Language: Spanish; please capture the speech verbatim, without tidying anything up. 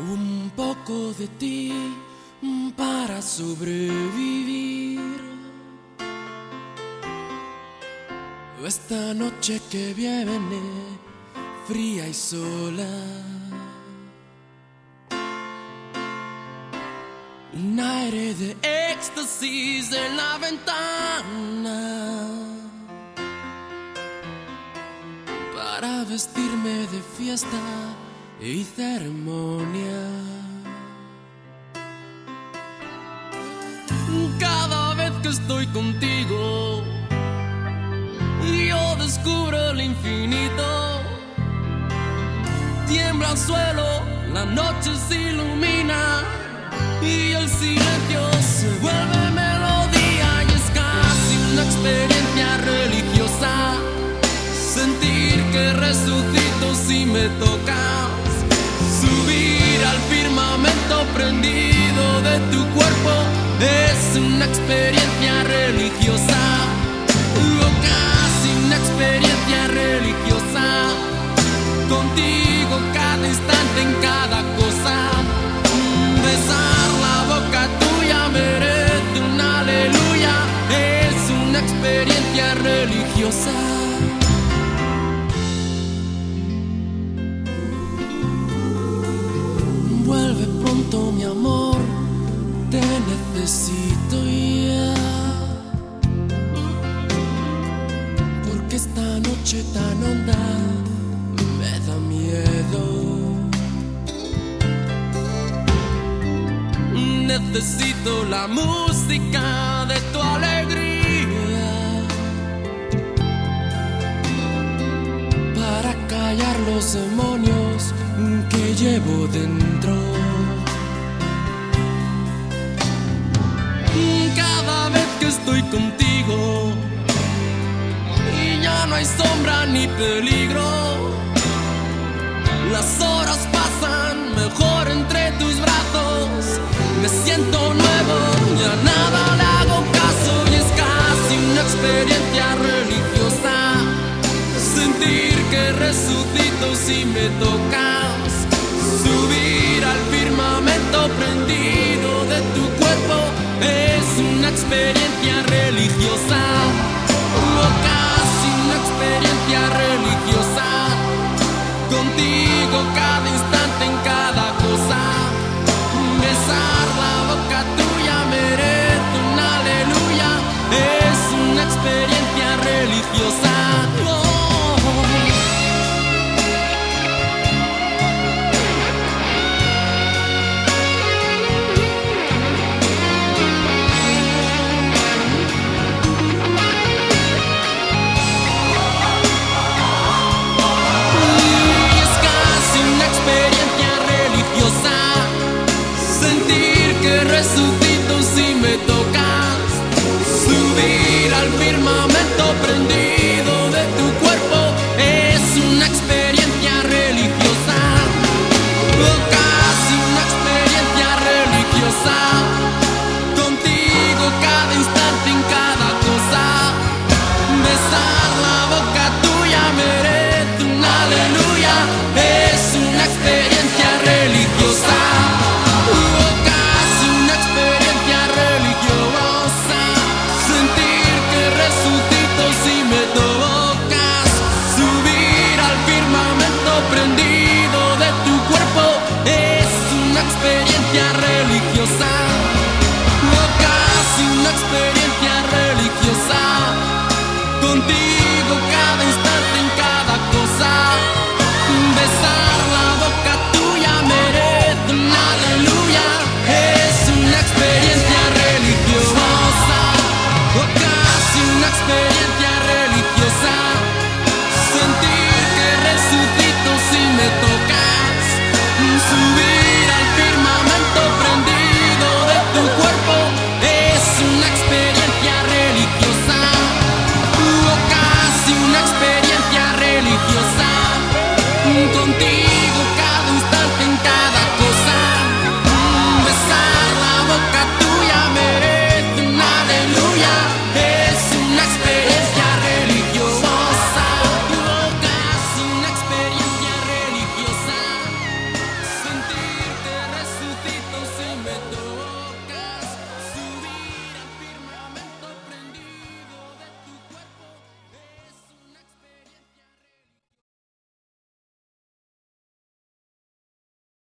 Un poco de ti para sobrevivir. Esta noche que viene, fría y sola. Un aire de éxtasis en la ventana para vestirme de fiesta y ceremonia. Cada vez que estoy contigo, yo descubro el infinito. Tiembla el suelo, la noche se ilumina y el silencio se vuelve melodía. Y es casi una experiencia religiosa sentir que resucito si me tocas. Subir al firmamento prendido de tu cuerpo es una experiencia religiosa. O casi una experiencia religiosa. Contigo cada instante en cada cosa. Besar la boca tuya merece un aleluya. Es una experiencia religiosa. Vuelve pronto, mi amor, te necesito ya. Porque esta noche tan honda me da miedo. Necesito la música de tu alegría para callar los demonios que llevo dentro. Cada vez que estoy contigo y ya no hay sombra ni peligro, las horas pasan mejor entre tus brazos. Me siento nuevo, ya nada le hago caso. Y es casi una experiencia religiosa sentir que resucito si me tocas. Subir al firmamento prendido de tu cuerpo es una experiencia religiosa. O casi una experiencia religiosa.